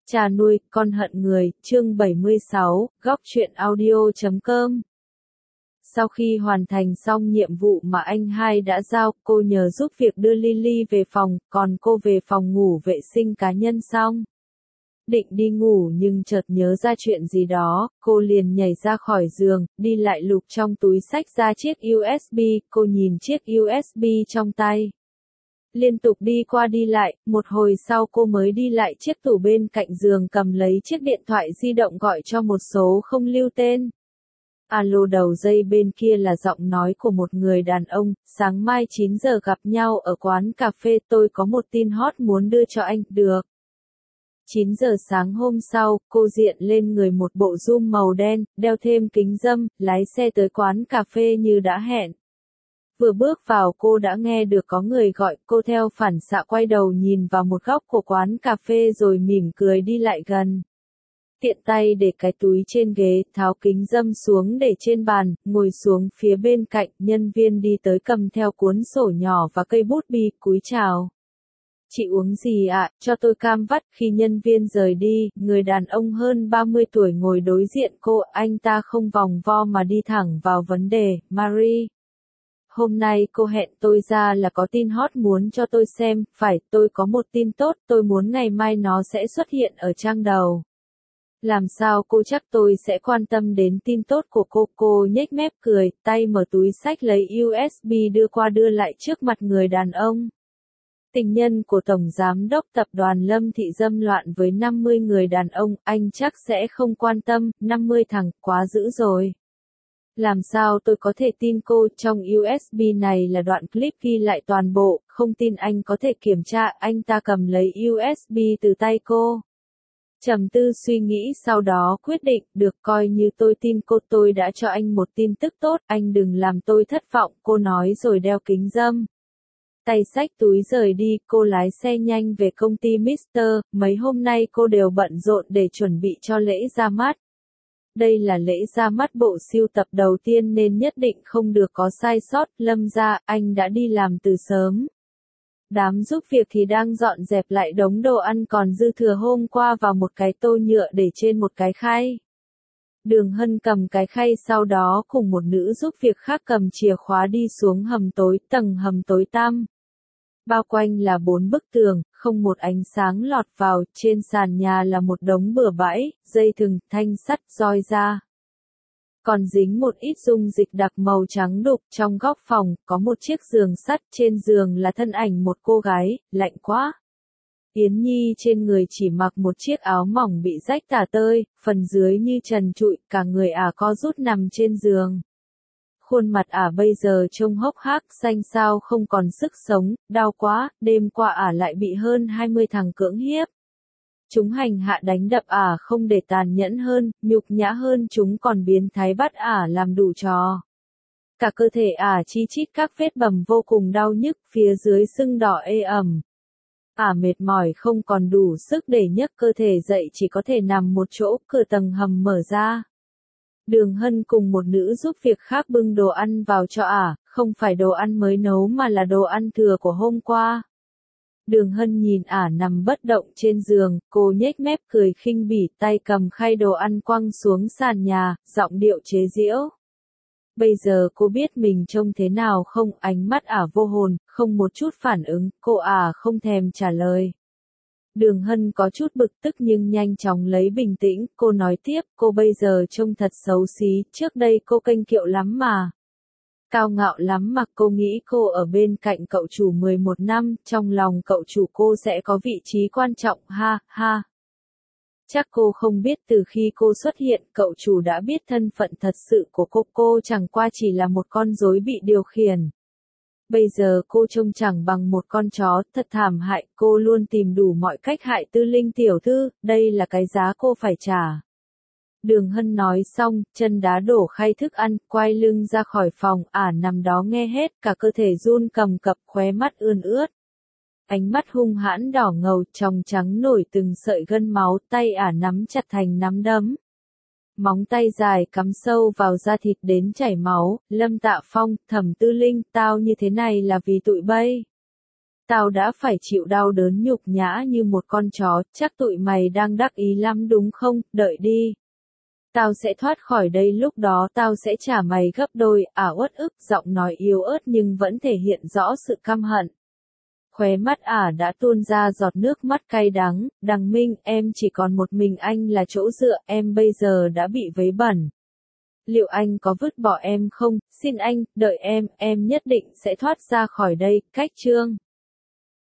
Cha nuôi, con hận người, chương 76, góc truyện audio.com. Sau khi hoàn thành xong nhiệm vụ mà anh hai đã giao, cô nhờ giúp việc đưa Lily về phòng, còn cô về phòng ngủ vệ sinh cá nhân xong. Định đi ngủ nhưng chợt nhớ ra chuyện gì đó, cô liền nhảy ra khỏi giường, đi lại lục trong túi xách ra chiếc USB, cô nhìn chiếc USB trong tay. Liên tục đi qua đi lại, một hồi sau cô mới đi lại chiếc tủ bên cạnh giường cầm lấy chiếc điện thoại di động gọi cho một số không lưu tên. Alo, đầu dây bên kia là giọng nói của một người đàn ông, sáng mai 9 giờ gặp nhau ở quán cà phê, tôi có một tin hot muốn đưa cho anh, được. 9 giờ sáng hôm sau, cô diện lên người một bộ zoom màu đen, đeo thêm kính râm, lái xe tới quán cà phê như đã hẹn. Vừa bước vào cô đã nghe được có người gọi, cô theo phản xạ quay đầu nhìn vào một góc của quán cà phê rồi mỉm cười đi lại gần. Tiện tay để cái túi trên ghế, tháo kính râm xuống để trên bàn, ngồi xuống phía bên cạnh, nhân viên đi tới cầm theo cuốn sổ nhỏ và cây bút bi, cúi chào. Chị uống gì ạ, cho tôi cam vắt. Khi nhân viên rời đi, người đàn ông hơn 30 tuổi ngồi đối diện cô, anh ta không vòng vo mà đi thẳng vào vấn đề, Marie. Hôm nay cô hẹn tôi ra là có tin hot muốn cho tôi xem, phải, tôi có một tin tốt, tôi muốn ngày mai nó sẽ xuất hiện ở trang đầu. Làm sao cô chắc tôi sẽ quan tâm đến tin tốt của cô nhếch mép cười, tay mở túi xách lấy USB đưa qua đưa lại trước mặt người đàn ông. Tình nhân của Tổng Giám đốc Tập đoàn Lâm Thị dâm loạn với 50 người đàn ông, anh chắc sẽ không quan tâm, 50 thằng, quá dữ rồi. Làm sao tôi có thể tin cô, trong USB này là đoạn clip ghi lại toàn bộ, không tin anh có thể kiểm tra, anh ta cầm lấy USB từ tay cô. Trầm tư suy nghĩ sau đó quyết định, được, coi như tôi tin cô, tôi đã cho anh một tin tức tốt, anh đừng làm tôi thất vọng, cô nói rồi đeo kính râm. Tay xách túi rời đi, cô lái xe nhanh về công ty Mr. Mấy hôm nay cô đều bận rộn để chuẩn bị cho lễ ra mắt. Đây là lễ ra mắt bộ sưu tập đầu tiên nên nhất định không được có sai sót. Lâm gia, anh đã đi làm từ sớm. Đám giúp việc thì đang dọn dẹp lại đống đồ ăn còn dư thừa hôm qua vào một cái tô nhựa để trên một cái khay. Đường Hân cầm cái khay, sau đó cùng một nữ giúp việc khác cầm chìa khóa đi xuống hầm tối, tầng hầm tối tăm. Bao quanh là 4 bức tường, không một ánh sáng lọt vào, trên sàn nhà là một đống bừa bãi, dây thừng, thanh sắt, roi da. Còn dính một ít dung dịch đặc màu trắng đục, trong góc phòng, có một chiếc giường sắt, trên giường là thân ảnh một cô gái, lạnh quá. Yến Nhi trên người chỉ mặc một chiếc áo mỏng bị rách tả tơi, phần dưới như trần trụi, cả người ả co rút nằm trên giường. Khuôn mặt ả bây giờ trông hốc hác, xanh xao không còn sức sống, đau quá, đêm qua ả lại bị hơn 20 thằng cưỡng hiếp. Chúng hành hạ đánh đập ả không để tàn nhẫn hơn, nhục nhã hơn, chúng còn biến thái bắt ả làm đủ trò. Cả cơ thể ả chi chít các vết bầm vô cùng đau nhức, phía dưới sưng đỏ ê ẩm. Ả mệt mỏi không còn đủ sức để nhấc cơ thể dậy, chỉ có thể nằm một chỗ, cửa tầng hầm mở ra. Đường Hân cùng một nữ giúp việc khác bưng đồ ăn vào cho ả, không phải đồ ăn mới nấu mà là đồ ăn thừa của hôm qua. Đường Hân nhìn ả nằm bất động trên giường, cô nhếch mép cười khinh bỉ, tay cầm khay đồ ăn quăng xuống sàn nhà, giọng điệu chế giễu. Bây giờ cô biết mình trông thế nào không? Ánh mắt ả vô hồn, không một chút phản ứng, cô ả không thèm trả lời. Đường Hân có chút bực tức nhưng nhanh chóng lấy bình tĩnh, cô nói tiếp, cô bây giờ trông thật xấu xí, trước đây cô kênh kiệu lắm mà. Cao ngạo lắm mà, cô nghĩ cô ở bên cạnh cậu chủ 11 năm, trong lòng cậu chủ cô sẽ có vị trí quan trọng, ha, ha. Chắc cô không biết từ khi cô xuất hiện, cậu chủ đã biết thân phận thật sự của cô chẳng qua chỉ là một con rối bị điều khiển. Bây giờ cô trông chẳng bằng một con chó, thật thảm hại, cô luôn tìm đủ mọi cách hại Tư Linh tiểu thư, đây là cái giá cô phải trả. Đường Hân nói xong, chân đá đổ khay thức ăn, quay lưng ra khỏi phòng, ả nằm đó nghe hết, cả cơ thể run cầm cập, khóe mắt ươn ướt. Ánh mắt hung hãn đỏ ngầu, tròng trắng nổi từng sợi gân máu, tay ả nắm chặt thành nắm đấm. Móng tay dài cắm sâu vào da thịt đến chảy máu, Lâm Tạ Phong, Thẩm Tư Linh, tao như thế này là vì tụi bay. Tao đã phải chịu đau đớn nhục nhã như một con chó, chắc tụi mày đang đắc ý lắm đúng không, đợi đi. Tao sẽ thoát khỏi đây lúc đó tao sẽ trả mày gấp đôi, uất ức, giọng nói yếu ớt nhưng vẫn thể hiện rõ sự căm hận. Khóe mắt đã tuôn ra giọt nước mắt cay đắng, Đằng Minh, em chỉ còn một mình anh là chỗ dựa, em bây giờ đã bị vấy bẩn. Liệu anh có vứt bỏ em không, xin anh, đợi em nhất định sẽ thoát ra khỏi đây, cách chương.